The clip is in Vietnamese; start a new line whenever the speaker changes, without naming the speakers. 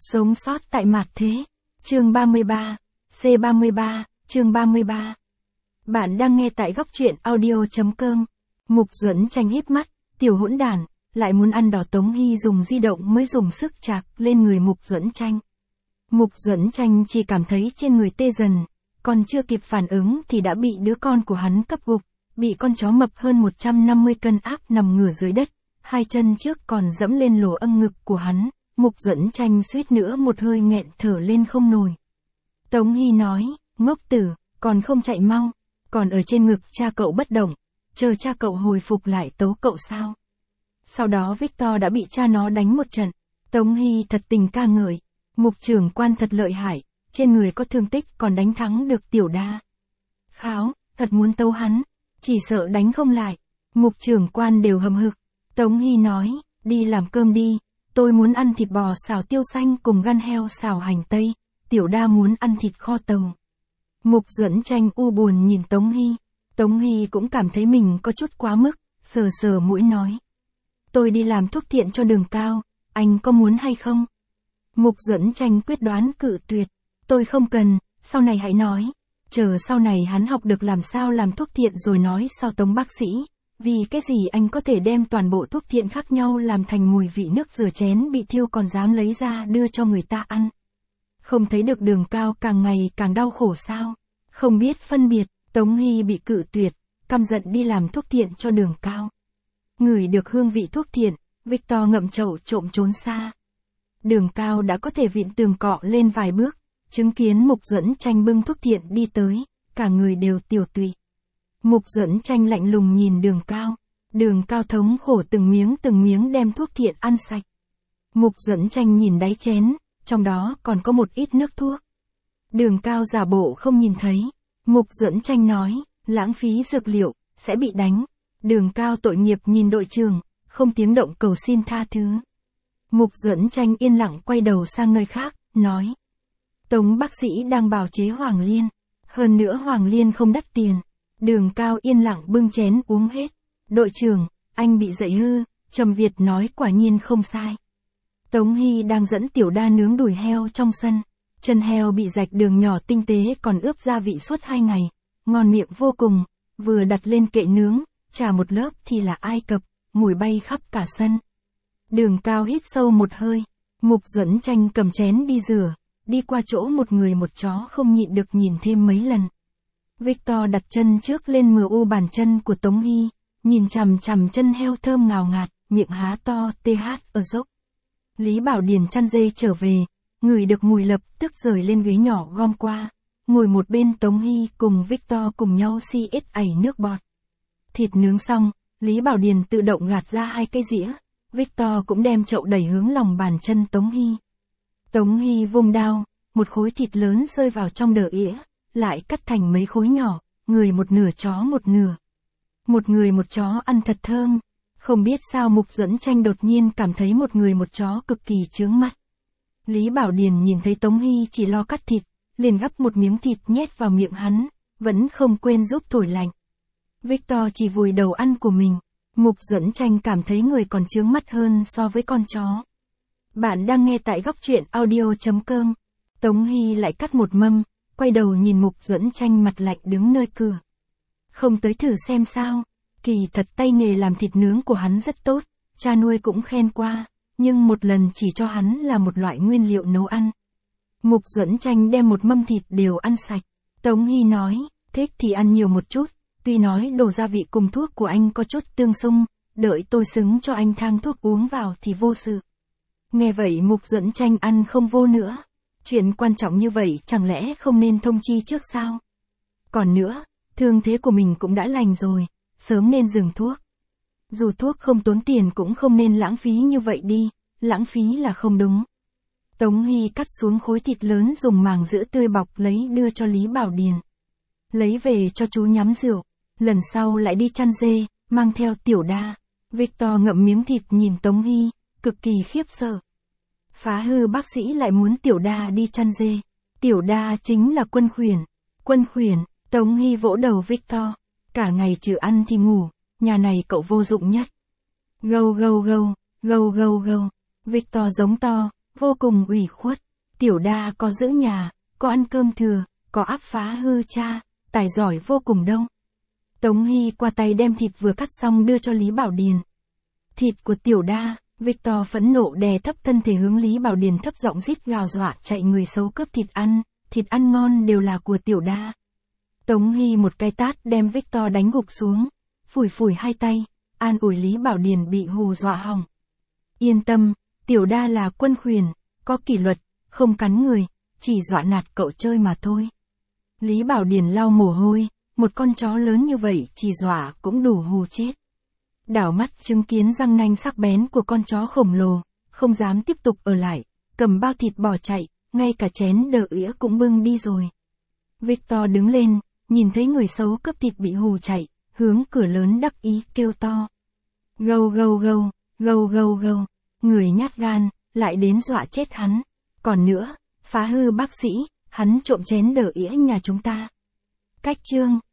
Sống sót tại mạt thế. Chương 33. C33, chương 33. Bạn đang nghe tại góc truyện audio.com. Mục Duẫn Tranh híp mắt, tiểu hỗn đản, lại muốn ăn đỏ. Tống Hy dùng di động mới dùng sức chạc lên người Mục Duẫn Tranh. Mục Duẫn Tranh chỉ cảm thấy trên người tê dần, còn chưa kịp phản ứng thì đã bị đứa con của hắn cấp gục, bị con chó mập hơn 150 cân áp nằm ngửa dưới đất, hai chân trước còn dẫm lên lỗ âng ngực của hắn. Mục Duẫn Tranh suýt nữa một hơi nghẹn thở lên không nổi. Tống Hy nói, ngốc tử, còn không chạy mau, còn ở trên ngực cha cậu bất động, chờ cha cậu hồi phục lại tấu cậu sao. Sau đó Victor đã bị cha nó đánh một trận. Tống Hy thật tình ca ngợi, Mục trưởng quan thật lợi hại, trên người có thương tích còn đánh thắng được Tiểu Đa. Kháo, thật muốn tấu hắn, chỉ sợ đánh không lại. Mục trưởng quan đều hầm hực. Tống Hy nói, đi làm cơm đi, tôi muốn ăn thịt bò xào tiêu xanh cùng gan heo xào hành tây, Tiểu Đa muốn ăn thịt kho tàu. Mục Duẫn Tranh u buồn nhìn Tống Hy. Tống Hy cũng cảm thấy mình có chút quá mức, sờ sờ mũi nói. Tôi đi làm thuốc thiện cho Đường Cao, anh có muốn hay không? Mục Duẫn Tranh quyết đoán cự tuyệt. Tôi không cần, sau này hãy nói. Chờ sau này hắn học được làm sao làm thuốc thiện rồi nói sau. Tống bác sĩ, vì cái gì anh có thể đem toàn bộ thuốc thiện khác nhau làm thành mùi vị nước rửa chén bị thiêu còn dám lấy ra đưa cho người ta ăn? Không thấy được Đường Cao càng ngày càng đau khổ sao? Không biết phân biệt. Tống Hy bị cự tuyệt, căm giận đi làm thuốc thiện cho Đường Cao. Ngửi được hương vị thuốc thiện, Victor ngậm chậu trộm trốn xa. Đường Cao đã có thể vịn tường cọ lên vài bước, chứng kiến Mục Duẫn Tranh bưng thuốc thiện đi tới, cả người đều tiểu tụy. Mục Duẫn Tranh lạnh lùng nhìn Đường Cao. Đường Cao thống khổ từng miếng đem thuốc thiện ăn sạch. Mục Duẫn Tranh nhìn đáy chén, trong đó còn có một ít nước thuốc. Đường Cao giả bộ không nhìn thấy. Mục Duẫn Tranh nói, lãng phí dược liệu, sẽ bị đánh. Đường Cao tội nghiệp nhìn đội trưởng, không tiếng động cầu xin tha thứ. Mục Duẫn Tranh yên lặng quay đầu sang nơi khác, nói. Tống bác sĩ đang bào chế Hoàng Liên. Hơn nữa Hoàng Liên không đắt tiền. Đường Cao yên lặng bưng chén uống hết. Đội trưởng, anh bị dậy hư, Trầm Việt nói quả nhiên không sai. Tống Hy đang dẫn Tiểu Đa nướng đùi heo trong sân. Chân heo bị rạch đường nhỏ tinh tế còn ướp gia vị suốt 2 ngày. Ngon miệng vô cùng, vừa đặt lên kệ nướng, chà một lớp thì là Ai Cập, mùi bay khắp cả sân. Đường Cao hít sâu một hơi. Mục Duẫn Tranh cầm chén đi rửa, đi qua chỗ một người một chó không nhịn được nhìn thêm mấy lần. Victor đặt chân trước lên mu bàn chân của Tống Hy, nhìn chằm chằm chân heo thơm ngào ngạt, miệng há to ở dốc. Lý Bảo Điền chăn dê trở về, ngửi được mùi lập tức rời lên ghế nhỏ gom qua, ngồi một bên. Tống Hy cùng Victor cùng nhau ẩy nước bọt. Thịt nướng xong, Lý Bảo Điền tự động gạt ra 2 cái dĩa, Victor cũng đem chậu đẩy hướng lòng bàn chân Tống Hy. Tống Hy vung đao, một khối thịt lớn rơi vào trong đờ ĩa, lại cắt thành mấy khối nhỏ, người một nửa chó một nửa. Một người một chó ăn thật thơm, không biết sao Mục Duẫn Tranh đột nhiên cảm thấy một người một chó cực kỳ chướng mắt. Lý Bảo Điền nhìn thấy Tống Hy chỉ lo cắt thịt, liền gắp một miếng thịt nhét vào miệng hắn, vẫn không quên giúp thổi lạnh. Victor chỉ vùi đầu ăn của mình. Mục Duẫn Tranh cảm thấy người còn chướng mắt hơn so với con chó. Bạn đang nghe tại góc truyện audio.com. Tống Hy lại cắt một mâm, quay đầu nhìn Mục Duẫn Tranh mặt lạnh đứng nơi cửa. Không tới thử xem sao, kỳ thật tay nghề làm thịt nướng của hắn rất tốt, cha nuôi cũng khen qua, nhưng một lần chỉ cho hắn là một loại nguyên liệu nấu ăn. Mục Duẫn Tranh đem một mâm thịt đều ăn sạch. Tống Hy nói, thích thì ăn nhiều một chút, tuy nói đồ gia vị cùng thuốc của anh có chút tương xung, đợi tôi xứng cho anh thang thuốc uống vào thì vô sự. Nghe vậy Mục Duẫn Tranh ăn không vô nữa. Chuyện quan trọng như vậy chẳng lẽ không nên thông chi trước sao? Còn nữa, thương thế của mình cũng đã lành rồi, sớm nên dừng thuốc. Dù thuốc không tốn tiền cũng không nên lãng phí như vậy đi, lãng phí là không đúng. Tống Hy cắt xuống khối thịt lớn dùng màng sữa tươi bọc lấy đưa cho Lý Bảo Điền. Lấy về cho chú nhắm rượu, lần sau lại đi chăn dê, mang theo Tiểu Đa. Victor ngậm miếng thịt nhìn Tống Hy, cực kỳ khiếp sợ. Phá hư bác sĩ lại muốn Tiểu Đa đi chăn dê. Tiểu Đa chính là Quân Khuyển. Quân Khuyển, Tống Hy vỗ đầu Victor. Cả ngày trừ ăn thì ngủ, nhà này cậu vô dụng nhất. Gâu gâu gâu, gâu gâu gâu. Victor giống to, vô cùng ủy khuất. Tiểu đa có giữ nhà, có ăn cơm thừa, có áp phá hư cha, tài giỏi vô cùng đâu. Tống Hy qua tay đem thịt vừa cắt xong đưa cho Lý Bảo Điền. Thịt của tiểu đa, Victor phẫn nộ đè thấp thân thể hướng Lý Bảo Điền thấp giọng rít gào dọa chạy người xấu cướp thịt ăn ngon đều là của tiểu đa. Tống Hy một cái tát đem Victor đánh gục xuống, phủi phủi hai tay, an ủi Lý Bảo Điền bị hù dọa hỏng. Yên tâm, tiểu đa là quân khuyển, có kỷ luật, không cắn người, chỉ dọa nạt cậu chơi mà thôi. Lý Bảo Điền lau mồ hôi, một con chó lớn như vậy chỉ dọa cũng đủ hù chết. Đảo mắt chứng kiến răng nanh sắc bén của con chó khổng lồ, không dám tiếp tục ở lại, cầm bao thịt bỏ chạy, ngay cả chén đờ ĩa cũng bưng đi rồi. Victor đứng lên, nhìn thấy người xấu cướp thịt bị hù chạy, hướng cửa lớn đắc ý kêu to. Gâu gâu gâu, gâu gâu gâu, người nhát gan, lại đến dọa chết hắn. Còn nữa, phá hư bác sĩ, hắn trộm chén đờ ĩa nhà chúng ta. Cách chương